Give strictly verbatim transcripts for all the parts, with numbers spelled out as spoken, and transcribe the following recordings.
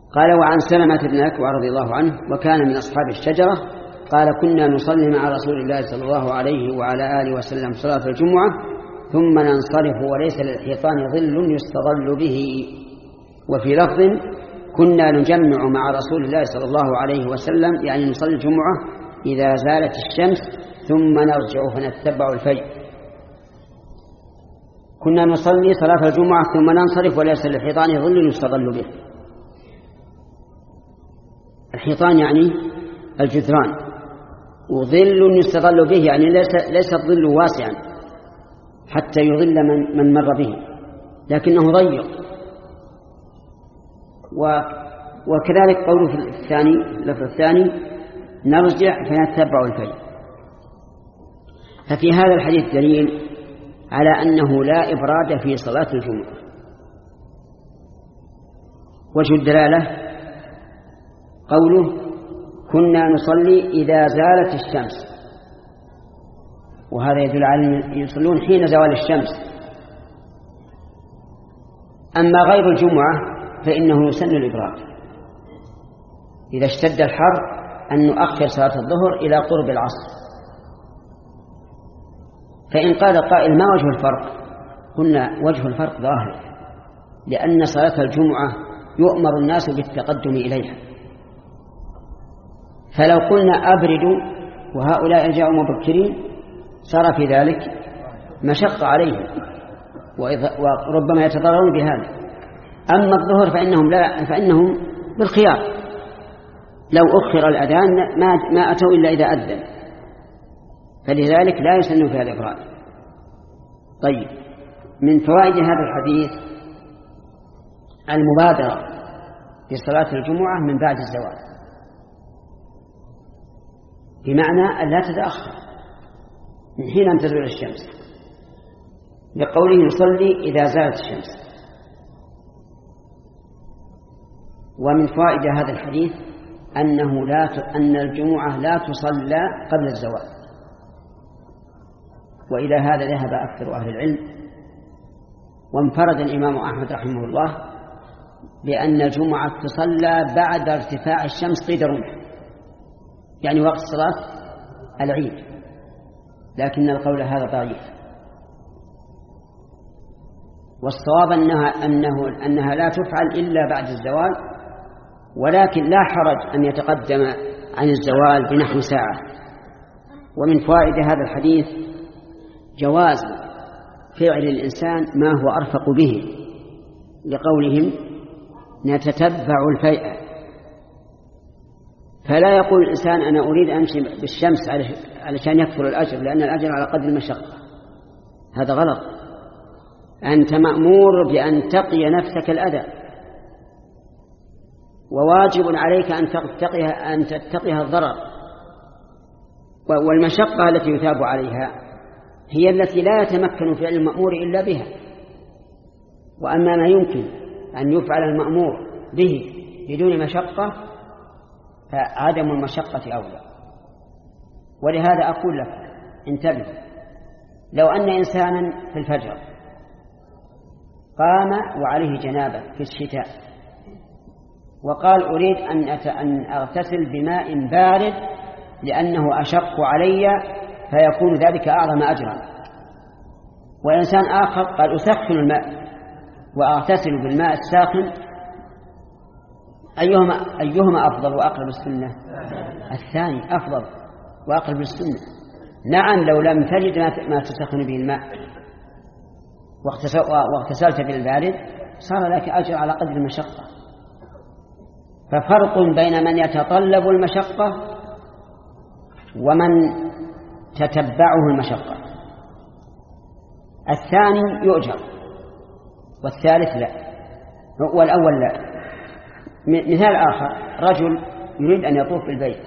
قال: وعن سلمة بن الأكوع رضي الله عنه وكان من أصحاب الشجرة قال: كنا نصلي مع رسول الله صلى الله عليه وعلى آله وسلم صلاة الجمعة ثم ننصرف وليس للحيطان ظل يستظل به. وفي لفظ: كنا نجمع مع رسول الله صلى الله عليه وسلم، يعني نصلي الجمعة إذا زالت الشمس ثم نرجع فنتبع الفجر. كنا نصلي صلاة الجمعة ثم ننصرف وليس للحيطان ظل يستظل به. الحيطان يعني الجدران، وظل يستظل به يعني ليس, ليس الظل واسعا حتى يظل من, من مر به، لكنه ضيق. وكذلك قوله في الثاني اللفظ الثاني: نرجع فنتبع الفجر. ففي هذا الحديث دليل على أنه لا إبراد في صلاة الجمعة. وجه الدلالة قوله: كنا نصلي إذا زالت الشمس، وهذا يدل على أن يصلون حين زوال الشمس. أما غير الجمعة فإنه يسن الإبراد إذا اشتد الحر، أن نؤخر صلاة الظهر إلى قرب العصر. فإن قال قائل: ما وجه الفرق؟ قلنا: وجه الفرق ظاهر، لأن صلاة الجمعة يؤمر الناس بالتقدم إليها، فلو قلنا أبردوا وهؤلاء جاءوا مبكرين صار في ذلك مشقة عليهم وربما يتضررون بهذا. أما الظهر فإنهم, لا فإنهم بالخيار، لو أخر الأذان ما, ما أتوا إلا إذا أذن، فلذلك لا يسن فيها الإفراد. طيب، من فوائد هذا الحديث المبادرة في صلاة الجمعة من بعد الزوال، بمعنى أن لا تتأخر من حين أن تزول الشمس، لقوله: يصلي إذا زالت الشمس. ومن فوائد هذا الحديث أنه لا ت... أن الجمعة لا تصلى قبل الزوال، وإلى هذا ذهب أكثر أهل العلم. وانفرد الإمام أحمد رحمه الله بأن الجمعة تصلى بعد ارتفاع الشمس قيد رمح، يعني وقت صلاة العيد، لكن القول هذا ضعيف. والصواب أنها, أنه أنها لا تفعل إلا بعد الزوال، ولكن لا حرج أن يتقدم عن الزوال بنحو ساعة. ومن فوائد هذا الحديث جواز فعل الإنسان ما هو أرفق به، لقولهم: نتتبع الفيء. فلا يقول الإنسان: أنا أريد أن أمشي بالشمس علشان يكثر الأجر، لأن الأجر على قدر المشقة. هذا غلط. أنت مأمور بأن تقي نفسك الأذى، وواجب عليك أن تتقيها, أن تتقيها الضرر. والمشقة التي يثاب عليها هي التي لا يتمكن فعل المأمور إلا بها. وأما ما يمكن أن يفعل المأمور به بدون مشقة فعدم المشقة أولى. ولهذا أقول لك: انتبه، لو أن إنسانا في الفجر قام وعليه جنابة في الشتاء وقال: أريد أن أغتسل بماء بارد لأنه أشق علي فيكون ذلك أعظم أجرا، وإنسان آخر قال: أسخن الماء وأغتسل بالماء الساخن، أيهما, أيهما أفضل وأقرب السنة؟ الثاني أفضل وأقرب السنة. نعم، لو لم تجد ما تسخن به الماء واغتسلت بالبارد صار لك أجر على قدر المشقة. ففرق بين من يتطلب المشقة ومن تتبعه المشقة. الثاني يؤجر والثالث لا، والأول لا. مثال آخر: رجل يريد أن يطوف بالبيت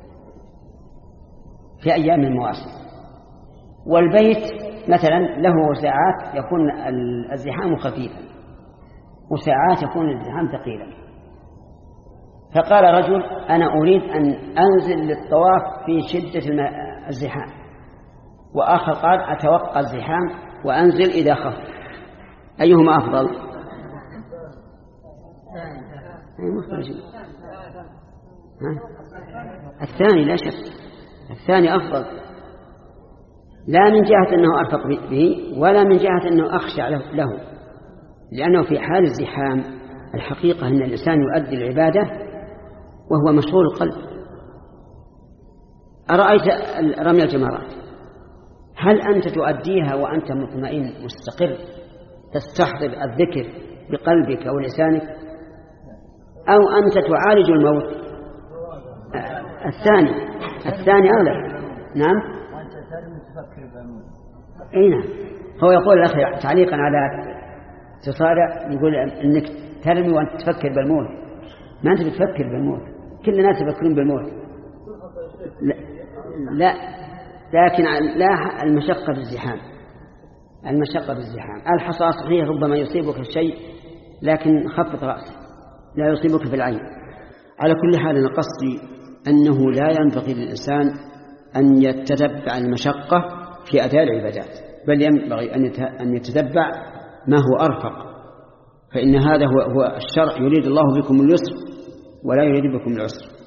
في أيام المواسم، والبيت مثلا له ساعات يكون الزحام خفيفا وساعات يكون الزحام ثقيلا، فقال رجل: أنا أريد أن أنزل للطواف في شدة الزحام، وآخر قال: أتوقع الزحام وأنزل إذا خف. أيهما أفضل؟ أي مخرج. الثاني لا شك، الثاني أفضل، لا من جهة أنه أرفق به ولا من جهة أنه أخشع له، لأنه في حال الزحام الحقيقة أن الإنسان يؤدي العبادة وهو مشغول القلب. أرأيت رمي الجمرات، هل أنت تؤديها وأنت مطمئن مستقر تستحضر الذكر بقلبك أو لسانك، أو أنت تعالج الموت؟ الثاني الثاني أولى. نعم. وأنت ترمي تفكر بالموت. أي نعم. هو يقول الأخ تعليقا على تصارع، يقول إنك ترمي وأنت تفكر بالموت، ما أنت بتفكر بالموت، كل الناس يفكرون بالموت. لا, لا. لكن لا المشقة بالزحام، المشقة بالزحام. الحصى صحيح ربما يصيبك الشيء لكن خفض رأسك، لا يصيبك في العين. على كل حال أنا قصدي أنه لا ينبغي للإنسان أن يتتبع المشقة في أداء العبادات، بل ينبغي أن يتتبع ما هو أرفق، فإن هذا هو الشرع، يريد الله بكم اليسر ولا يريد بكم العسر.